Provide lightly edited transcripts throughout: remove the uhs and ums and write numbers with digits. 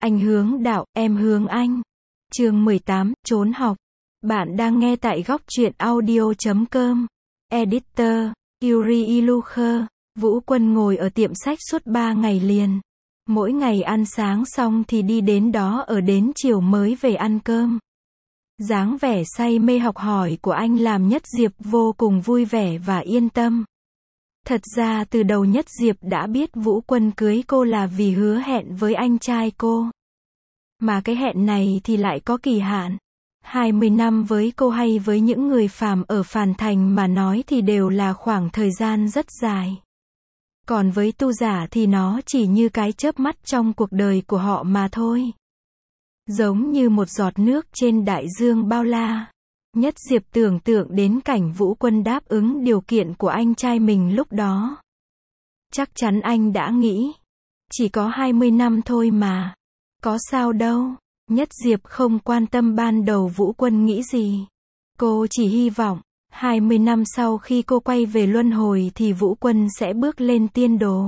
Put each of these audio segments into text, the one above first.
Anh hướng đạo, em hướng anh. Chương 18, trốn học. Bạn đang nghe tại góc truyện audio.com. Editor, Yuri Ilukher. Vũ Quân ngồi ở tiệm sách suốt 3 ngày liền. Mỗi ngày ăn sáng xong thì đi đến đó ở đến chiều mới về ăn cơm. Dáng vẻ say mê học hỏi của anh làm Nhất Diệp vô cùng vui vẻ và yên tâm. Thật ra từ đầu Nhất Diệp đã biết Vũ Quân cưới cô là vì hứa hẹn với anh trai cô. Mà cái hẹn này thì lại có kỳ hạn. 20 năm với cô hay với những người phàm ở phàm thành mà nói thì đều là khoảng thời gian rất dài. Còn với tu giả thì nó chỉ như cái chớp mắt trong cuộc đời của họ mà thôi. Giống như một giọt nước trên đại dương bao la. Nhất Diệp tưởng tượng đến cảnh Vũ Quân đáp ứng điều kiện của anh trai mình lúc đó. Chắc chắn anh đã nghĩ, chỉ có 20 năm thôi mà. Có sao đâu. Nhất Diệp không quan tâm ban đầu Vũ Quân nghĩ gì. Cô chỉ hy vọng, 20 năm sau khi cô quay về luân hồi thì Vũ Quân sẽ bước lên tiên đồ.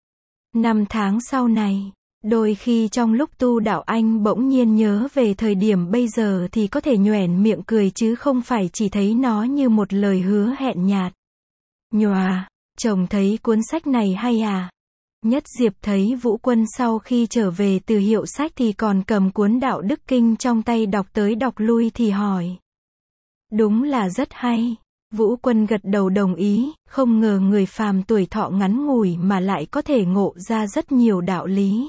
5 tháng sau này, đôi khi trong lúc tu đạo anh bỗng nhiên nhớ về thời điểm bây giờ thì có thể nhoẻn miệng cười chứ không phải chỉ thấy nó như một lời hứa hẹn nhạt. Nhòa, chồng thấy cuốn sách này hay à? Nhất Diệp thấy Vũ Quân sau khi trở về từ hiệu sách thì còn cầm cuốn Đạo Đức Kinh trong tay đọc tới đọc lui thì hỏi. Đúng là rất hay. Vũ Quân gật đầu đồng ý, không ngờ người phàm tuổi thọ ngắn ngủi mà lại có thể ngộ ra rất nhiều đạo lý.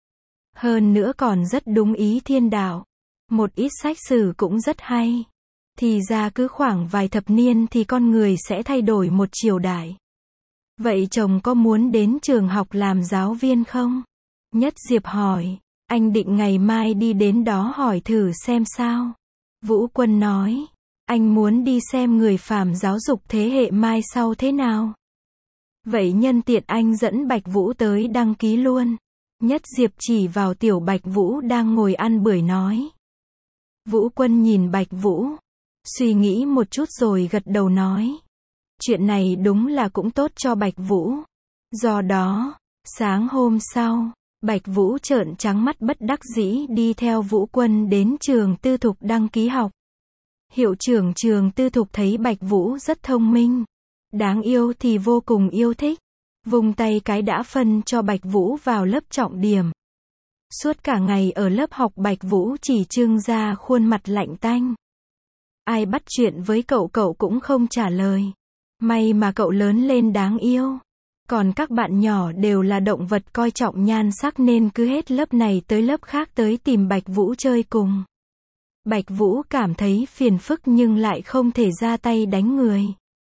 Hơn nữa còn rất đúng ý thiên đạo. Một ít sách sử cũng rất hay. Thì ra cứ khoảng vài thập niên thì con người sẽ thay đổi một triều đại. Vậy chồng có muốn đến trường học làm giáo viên không? Nhất Diệp hỏi. Anh định ngày mai đi đến đó hỏi thử xem sao. Vũ Quân nói. Anh muốn đi xem người phàm giáo dục thế hệ mai sau thế nào. Vậy nhân tiện anh dẫn Bạch Vũ tới đăng ký luôn. Nhất Diệp chỉ vào tiểu Bạch Vũ đang ngồi ăn bưởi nói. Vũ Quân nhìn Bạch Vũ, suy nghĩ một chút rồi gật đầu nói. Chuyện này đúng là cũng tốt cho Bạch Vũ. Do đó, sáng hôm sau, Bạch Vũ trợn trắng mắt bất đắc dĩ đi theo Vũ Quân đến trường tư thục đăng ký học. Hiệu trưởng trường tư thục thấy Bạch Vũ rất thông minh, đáng yêu thì vô cùng yêu thích. Vung tay cái đã phân cho Bạch Vũ vào lớp trọng điểm. Suốt cả ngày ở lớp học Bạch Vũ chỉ trưng ra khuôn mặt lạnh tanh. Ai bắt chuyện với cậu cũng không trả lời. May mà cậu lớn lên đáng yêu. Còn các bạn nhỏ đều là động vật coi trọng nhan sắc nên cứ hết lớp này tới lớp khác tới tìm Bạch Vũ chơi cùng. Bạch Vũ cảm thấy phiền phức nhưng lại không thể ra tay đánh người.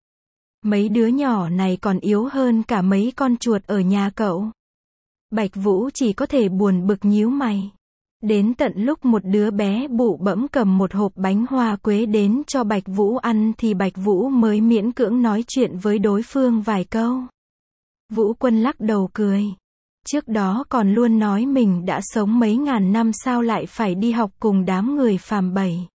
Mấy đứa nhỏ này còn yếu hơn cả mấy con chuột ở nhà cậu. Bạch Vũ chỉ có thể buồn bực nhíu mày. Đến tận lúc một đứa bé bụ bẫm cầm một hộp bánh hoa quế đến cho Bạch Vũ ăn thì Bạch Vũ mới miễn cưỡng nói chuyện với đối phương vài câu. Vũ Quân lắc đầu cười. Trước đó còn luôn nói mình đã sống mấy ngàn năm sao lại phải đi học cùng đám người phàm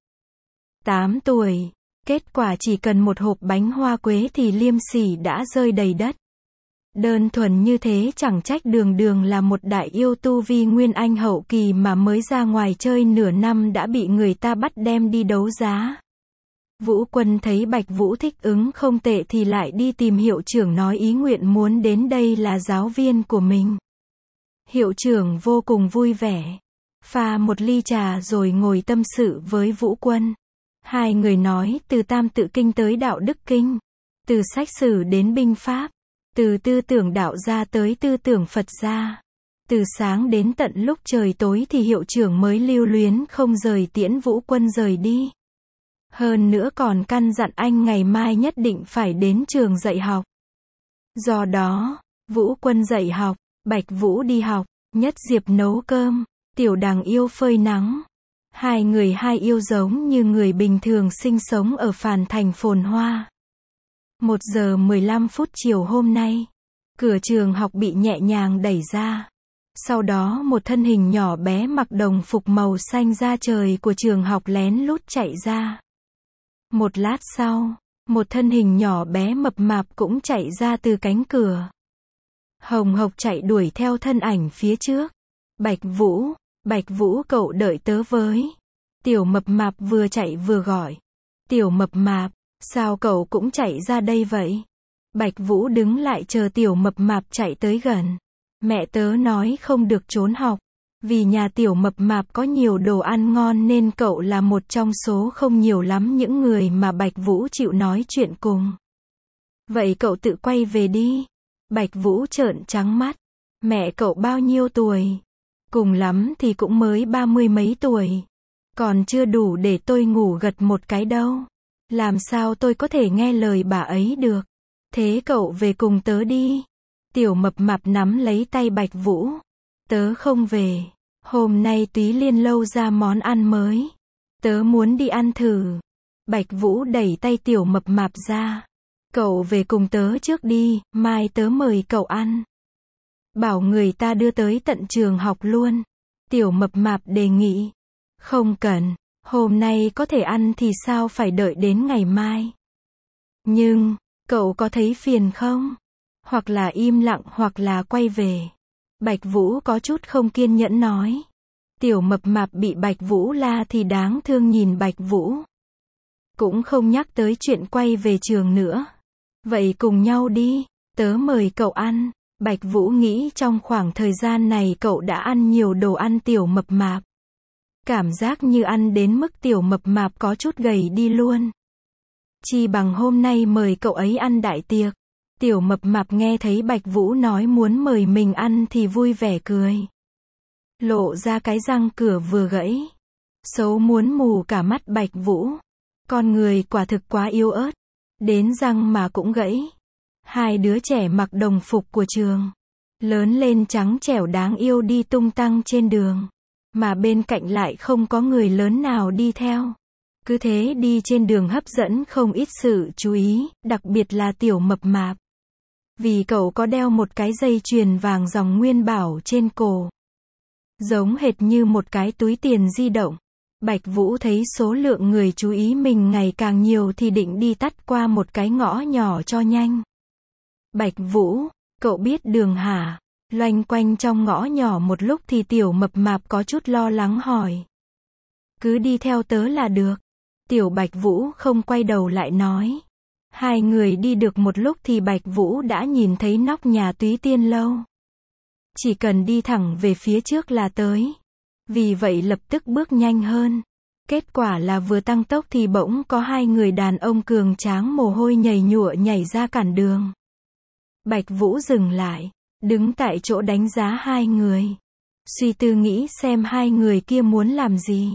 7, 8 tuổi. Kết quả chỉ cần một hộp bánh hoa quế thì liêm sỉ đã rơi đầy đất. Đơn thuần như thế chẳng trách đường là một đại yêu tu vi nguyên anh hậu kỳ mà mới ra ngoài chơi nửa năm đã bị người ta bắt đem đi đấu giá. Vũ Quân thấy Bạch Vũ thích ứng không tệ thì lại đi tìm hiệu trưởng nói ý nguyện muốn đến đây là giáo viên của mình. Hiệu trưởng vô cùng vui vẻ. Pha một ly trà rồi ngồi tâm sự với Vũ Quân. Hai người nói từ Tam Tự Kinh tới Đạo Đức Kinh. Từ sách sử đến binh pháp. Từ tư tưởng đạo gia tới tư tưởng Phật gia. Từ sáng đến tận lúc trời tối thì hiệu trưởng mới lưu luyến không rời tiễn Vũ Quân rời đi. Hơn nữa còn căn dặn anh ngày mai nhất định phải đến trường dạy học. Do đó, Vũ Quân dạy học, Bạch Vũ đi học, Nhất Diệp nấu cơm, tiểu Đằng yêu phơi nắng. Hai người hai yêu giống như người bình thường sinh sống ở phàn thành phồn hoa. 1 giờ 15 phút chiều hôm nay, cửa trường học bị nhẹ nhàng đẩy ra. Sau đó một thân hình nhỏ bé mặc đồng phục màu xanh da trời của trường học lén lút chạy ra. Một lát sau, một thân hình nhỏ bé mập mạp cũng chạy ra từ cánh cửa. Hồng hộc chạy đuổi theo thân ảnh phía trước. Bạch Vũ, Bạch Vũ cậu đợi tớ với. Tiểu mập mạp vừa chạy vừa gọi. Tiểu mập mạp, sao cậu cũng chạy ra đây vậy? Bạch Vũ đứng lại chờ tiểu mập mạp chạy tới gần. Mẹ tớ nói không được trốn học. Vì nhà tiểu mập mạp có nhiều đồ ăn ngon nên cậu là một trong số không nhiều lắm những người mà Bạch Vũ chịu nói chuyện cùng. Vậy cậu tự quay về đi. Bạch Vũ trợn trắng mắt. Mẹ cậu bao nhiêu tuổi? Cùng lắm thì cũng mới 30 mấy tuổi. Còn chưa đủ để tôi ngủ gật một cái đâu. Làm sao tôi có thể nghe lời bà ấy được? Thế cậu về cùng tớ đi. Tiểu mập mạp nắm lấy tay Bạch Vũ. Tớ không về. Hôm nay Túy Liên lâu ra món ăn mới. Tớ muốn đi ăn thử. Bạch Vũ đẩy tay tiểu mập mạp ra. Cậu về cùng tớ trước đi, mai tớ mời cậu ăn. Bảo người ta đưa tới tận trường học luôn. Tiểu mập mạp đề nghị. Không cần, hôm nay có thể ăn thì sao phải đợi đến ngày mai. Nhưng, cậu có thấy phiền không? Hoặc là im lặng hoặc là quay về. Bạch Vũ có chút không kiên nhẫn nói. Tiểu mập mạp bị Bạch Vũ la thì đáng thương nhìn Bạch Vũ. Cũng không nhắc tới chuyện quay về trường nữa. Vậy cùng nhau đi, tớ mời cậu ăn. Bạch Vũ nghĩ trong khoảng thời gian này cậu đã ăn nhiều đồ ăn tiểu mập mạp. Cảm giác như ăn đến mức tiểu mập mạp có chút gầy đi luôn. Chi bằng hôm nay mời cậu ấy ăn đại tiệc. Tiểu mập mạp nghe thấy Bạch Vũ nói muốn mời mình ăn thì vui vẻ cười. Lộ ra cái răng cửa vừa gãy. Xấu muốn mù cả mắt Bạch Vũ. Con người quả thực quá yếu ớt. Đến răng mà cũng gãy. Hai đứa trẻ mặc đồng phục của trường. Lớn lên trắng trẻo đáng yêu đi tung tăng trên đường. Mà bên cạnh lại không có người lớn nào đi theo. Cứ thế đi trên đường hấp dẫn không ít sự chú ý, đặc biệt là tiểu mập mạp. Vì cậu có đeo một cái dây chuyền vàng dòng nguyên bảo trên cổ. Giống hệt như một cái túi tiền di động. Bạch Vũ thấy số lượng người chú ý mình ngày càng nhiều thì định đi tắt qua một cái ngõ nhỏ cho nhanh. Bạch Vũ, cậu biết đường hả? Loanh quanh trong ngõ nhỏ một lúc thì tiểu mập mạp có chút lo lắng hỏi. Cứ đi theo tớ là được. Tiểu Bạch Vũ không quay đầu lại nói. Hai người đi được một lúc thì Bạch Vũ đã nhìn thấy nóc nhà Túy Tiên lâu. Chỉ cần đi thẳng về phía trước là tới. Vì vậy lập tức bước nhanh hơn. Kết quả là vừa tăng tốc thì bỗng có hai người đàn ông cường tráng mồ hôi nhầy nhụa nhảy ra cản đường. Bạch Vũ dừng lại, đứng tại chỗ đánh giá hai người. Suy tư nghĩ xem hai người kia muốn làm gì.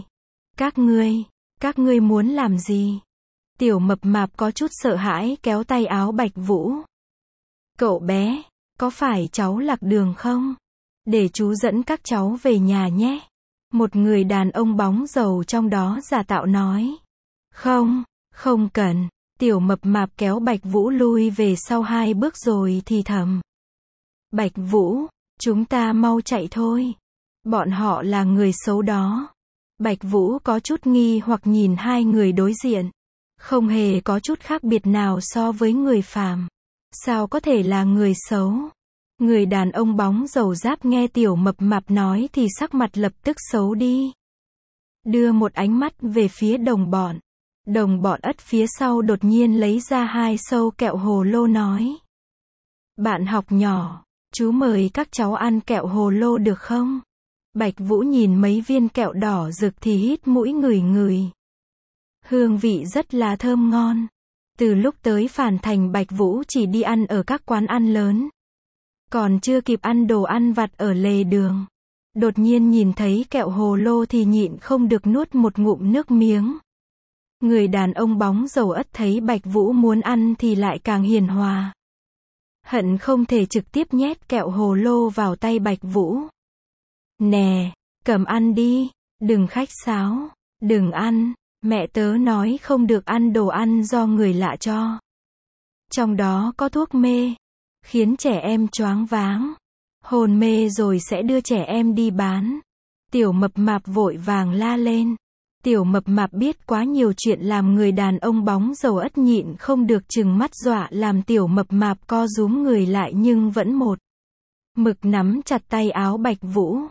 Các ngươi muốn làm gì? Tiểu mập mạp có chút sợ hãi kéo tay áo Bạch Vũ. Cậu bé, có phải cháu lạc đường không? Để chú dẫn các cháu về nhà nhé. Một người đàn ông bóng rầu trong đó giả tạo nói. Không cần. Tiểu mập mạp kéo Bạch Vũ lui về sau 2 bước rồi thì thầm. Bạch Vũ, chúng ta mau chạy thôi. Bọn họ là người xấu đó. Bạch Vũ có chút nghi hoặc nhìn hai người đối diện. Không hề có chút khác biệt nào so với người phàm. Sao có thể là người xấu? Người đàn ông bóng rầu giáp nghe tiểu mập mạp nói thì sắc mặt lập tức xấu đi. Đưa một ánh mắt về phía đồng bọn. Đồng bọn ất phía sau đột nhiên lấy ra 2 sâu kẹo hồ lô nói. Bạn học nhỏ, chú mời các cháu ăn kẹo hồ lô được không? Bạch Vũ nhìn mấy viên kẹo đỏ rực thì hít mũi ngửi ngửi. Hương vị rất là thơm ngon. Từ lúc tới Phản Thành Bạch Vũ chỉ đi ăn ở các quán ăn lớn. Còn chưa kịp ăn đồ ăn vặt ở lề đường. Đột nhiên nhìn thấy kẹo hồ lô thì nhịn không được nuốt một ngụm nước miếng. Người đàn ông bóng rầu ất thấy Bạch Vũ muốn ăn thì lại càng hiền hòa. Hận không thể trực tiếp nhét kẹo hồ lô vào tay Bạch Vũ. Nè, cầm ăn đi, đừng khách sáo, đừng ăn, mẹ tớ nói không được ăn đồ ăn do người lạ cho. Trong đó có thuốc mê, khiến trẻ em choáng váng, hôn mê rồi sẽ đưa trẻ em đi bán. Tiểu mập mạp vội vàng la lên. Tiểu mập mạp biết quá nhiều chuyện làm người đàn ông bóng rầu ất nhịn không được trừng mắt dọa làm tiểu mập mạp co rúm người lại nhưng vẫn một mực nắm chặt tay áo Bạch Vũ.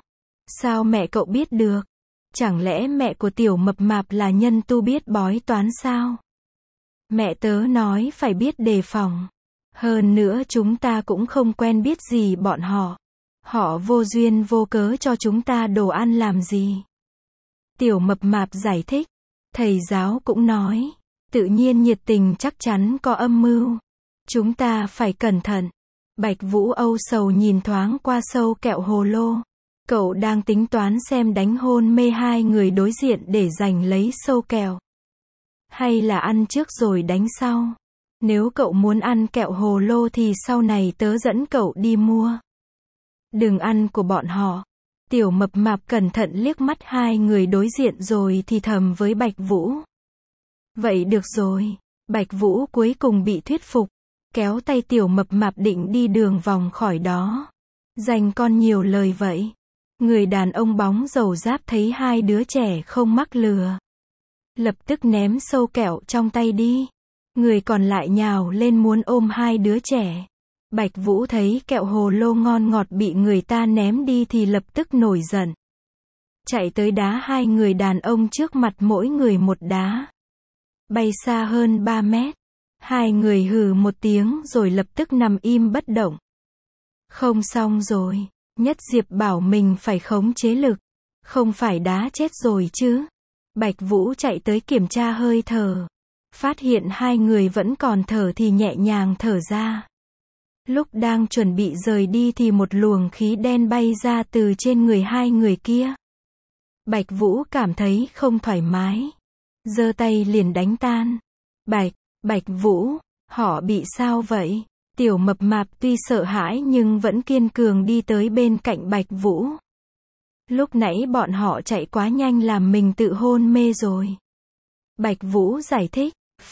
Sao mẹ cậu biết được? Chẳng lẽ mẹ của tiểu mập mạp là nhân tu biết bói toán sao? Mẹ tớ nói phải biết đề phòng. Hơn nữa chúng ta cũng không quen biết gì bọn họ. Họ vô duyên vô cớ cho chúng ta đồ ăn làm gì? Tiểu mập mạp giải thích. Thầy giáo cũng nói. Tự nhiên nhiệt tình chắc chắn có âm mưu. Chúng ta phải cẩn thận. Bạch Vũ âu sầu nhìn thoáng qua sâu kẹo hồ lô. Cậu đang tính toán xem đánh hôn mê hai người đối diện để giành lấy sâu kẹo. Hay là ăn trước rồi đánh sau. Nếu cậu muốn ăn kẹo hồ lô thì sau này tớ dẫn cậu đi mua. Đừng ăn của bọn họ. Tiểu mập mạp cẩn thận liếc mắt hai người đối diện rồi thì thầm với Bạch Vũ. Vậy được rồi. Bạch Vũ cuối cùng bị thuyết phục. Kéo tay tiểu mập mạp định đi đường vòng khỏi đó. Dành con nhiều lời vậy. Người đàn ông bóng dầu giáp thấy hai đứa trẻ không mắc lừa. Lập tức ném sâu kẹo trong tay đi. Người còn lại nhào lên muốn ôm hai đứa trẻ. Bạch Vũ thấy kẹo hồ lô ngon ngọt bị người ta ném đi thì lập tức nổi giận. Chạy tới đá hai người đàn ông trước mặt mỗi người một đá. Bay xa hơn 3 mét. Hai người hừ một tiếng rồi lập tức nằm im bất động. Không xong rồi. Nhất Diệp bảo mình phải khống chế lực. Không phải đá chết rồi chứ. Bạch Vũ chạy tới kiểm tra hơi thở. Phát hiện hai người vẫn còn thở thì nhẹ nhàng thở ra. Lúc đang chuẩn bị rời đi thì một luồng khí đen bay ra từ trên người hai người kia. Bạch Vũ cảm thấy không thoải mái. Giơ tay liền đánh tan. Bạch Vũ, họ bị sao vậy? Tiểu mập mạp tuy sợ hãi nhưng vẫn kiên cường đi tới bên cạnh Bạch Vũ. Lúc nãy bọn họ chạy quá nhanh làm mình tự hôn mê rồi. Bạch Vũ giải thích.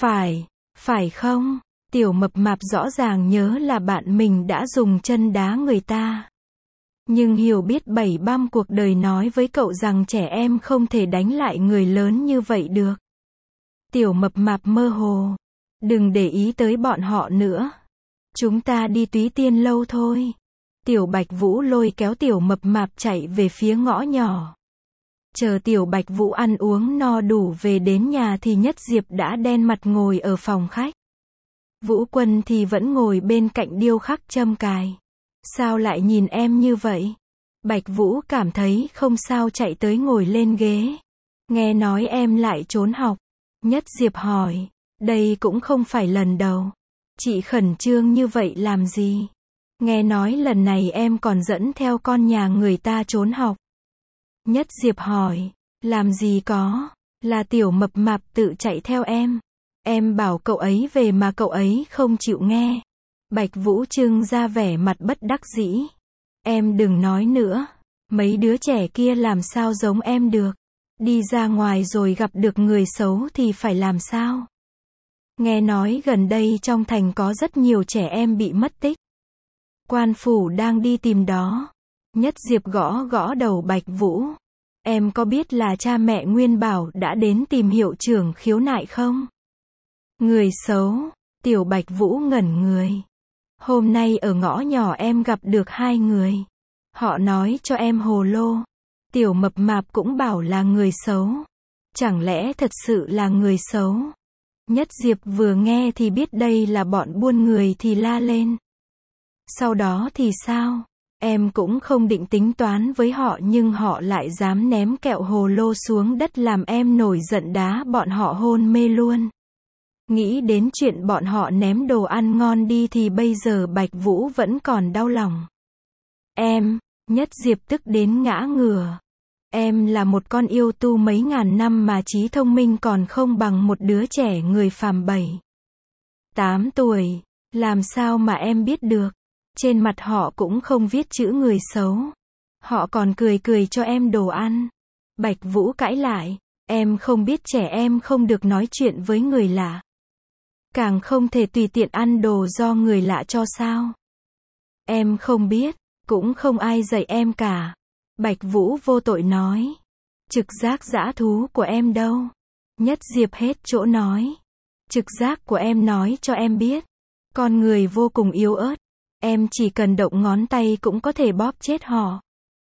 Phải không? Tiểu mập mạp rõ ràng nhớ là bạn mình đã dùng chân đá người ta. Nhưng hiểu biết bảy băm cuộc đời nói với cậu rằng trẻ em không thể đánh lại người lớn như vậy được. Tiểu mập mạp mơ hồ. Đừng để ý tới bọn họ nữa. Chúng ta đi Túy Tiên lâu thôi. Tiểu Bạch Vũ lôi kéo tiểu mập mạp chạy về phía ngõ nhỏ. Chờ tiểu Bạch Vũ ăn uống no đủ về đến nhà thì Nhất Diệp đã đen mặt ngồi ở phòng khách. Vũ Quân thì vẫn ngồi bên cạnh điêu khắc châm cài. Sao lại nhìn em như vậy? Bạch Vũ cảm thấy không sao chạy tới ngồi lên ghế. Nghe nói em lại trốn học. Nhất Diệp hỏi. Đây cũng không phải lần đầu. Chị khẩn trương như vậy làm gì? Nghe nói lần này em còn dẫn theo con nhà người ta trốn học. Nhất Diệp hỏi. Làm gì có? Là tiểu mập mạp tự chạy theo em. Em bảo cậu ấy về mà cậu ấy không chịu nghe. Bạch Vũ trưng ra vẻ mặt bất đắc dĩ. Em đừng nói nữa. Mấy đứa trẻ kia làm sao giống em được. Đi ra ngoài rồi gặp được người xấu thì phải làm sao? Nghe nói gần đây trong thành có rất nhiều trẻ em bị mất tích. Quan phủ đang đi tìm đó. Nhất Diệp gõ gõ đầu Bạch Vũ. Em có biết là cha mẹ Nguyên Bảo đã đến tìm hiệu trưởng khiếu nại không? Người xấu. Tiểu Bạch Vũ ngẩn người. Hôm nay ở ngõ nhỏ em gặp được hai người. Họ nói cho em hồ lô. Tiểu mập mạp cũng bảo là người xấu. Chẳng lẽ thật sự là người xấu? Nhất Diệp vừa nghe thì biết đây là bọn buôn người thì la lên. Sau đó thì sao? Em cũng không định tính toán với họ nhưng họ lại dám ném kẹo hồ lô xuống đất làm em nổi giận đá bọn họ hôn mê luôn. Nghĩ đến chuyện bọn họ ném đồ ăn ngon đi thì bây giờ Bạch Vũ vẫn còn đau lòng. Em, Nhất Diệp tức đến ngã ngửa. Em là một con yêu tu mấy ngàn năm mà trí thông minh còn không bằng một đứa trẻ người phàm 7-8 tuổi. Làm sao mà em biết được? Trên mặt họ cũng không viết chữ người xấu. Họ còn cười cười cho em đồ ăn. Bạch Vũ cãi lại. Em không biết trẻ em không được nói chuyện với người lạ. Càng không thể tùy tiện ăn đồ do người lạ cho sao? Em không biết, cũng không ai dạy em cả. Bạch Vũ vô tội nói. Trực giác dã thú của em đâu? Nhất Diệp hết chỗ nói. Trực giác của em nói cho em biết. Con người vô cùng yếu ớt. Em chỉ cần động ngón tay cũng có thể bóp chết họ.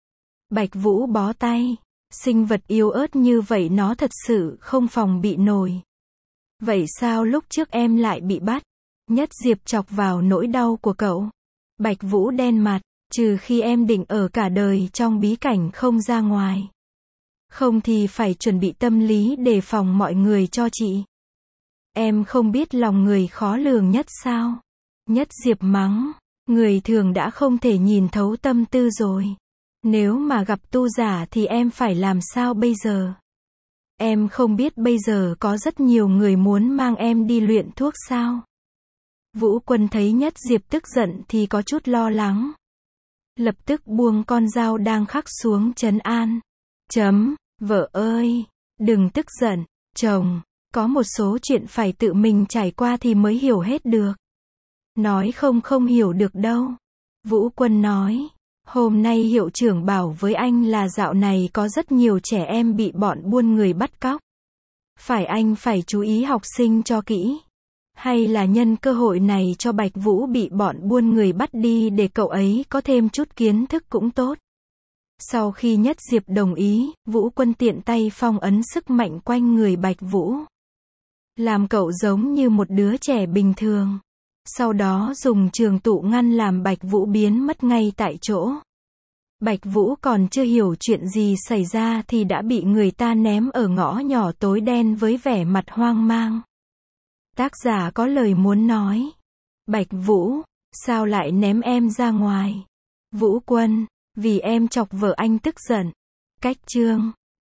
Bạch Vũ bó tay. Sinh vật yếu ớt như vậy nó thật sự không phòng bị nổi. Vậy sao lúc trước em lại bị bắt? Nhất Diệp chọc vào nỗi đau của cậu. Bạch Vũ đen mặt, trừ khi em định ở cả đời trong bí cảnh không ra ngoài. Không thì phải chuẩn bị tâm lý đề phòng mọi người cho chị. Em không biết lòng người khó lường nhất sao? Nhất Diệp mắng, người thường đã không thể nhìn thấu tâm tư rồi. Nếu mà gặp tu giả thì em phải làm sao bây giờ? Em không biết bây giờ có rất nhiều người muốn mang em đi luyện thuốc sao? Vũ Quân thấy Nhất Diệp tức giận thì có chút lo lắng. Lập tức buông con dao đang khắc xuống trấn an. Vợ ơi, đừng tức giận, chồng, có một số chuyện phải tự mình trải qua thì mới hiểu hết được. Nói không hiểu được đâu. Vũ Quân nói, hôm nay hiệu trưởng bảo với anh là dạo này có rất nhiều trẻ em bị bọn buôn người bắt cóc. Phải anh phải chú ý học sinh cho kỹ. Hay là nhân cơ hội này cho Bạch Vũ bị bọn buôn người bắt đi để cậu ấy có thêm chút kiến thức cũng tốt. Sau khi Nhất Diệp đồng ý, Vũ Quân tiện tay phong ấn sức mạnh quanh người Bạch Vũ. Làm cậu giống như một đứa trẻ bình thường. Sau đó dùng trường tụ ngăn làm Bạch Vũ biến mất ngay tại chỗ. Bạch Vũ còn chưa hiểu chuyện gì xảy ra thì đã bị người ta ném ở ngõ nhỏ tối đen với vẻ mặt hoang mang. Tác giả có lời muốn nói. Bạch Vũ, sao lại ném em ra ngoài? Vũ Quân, vì em chọc vợ anh tức giận. Cách chương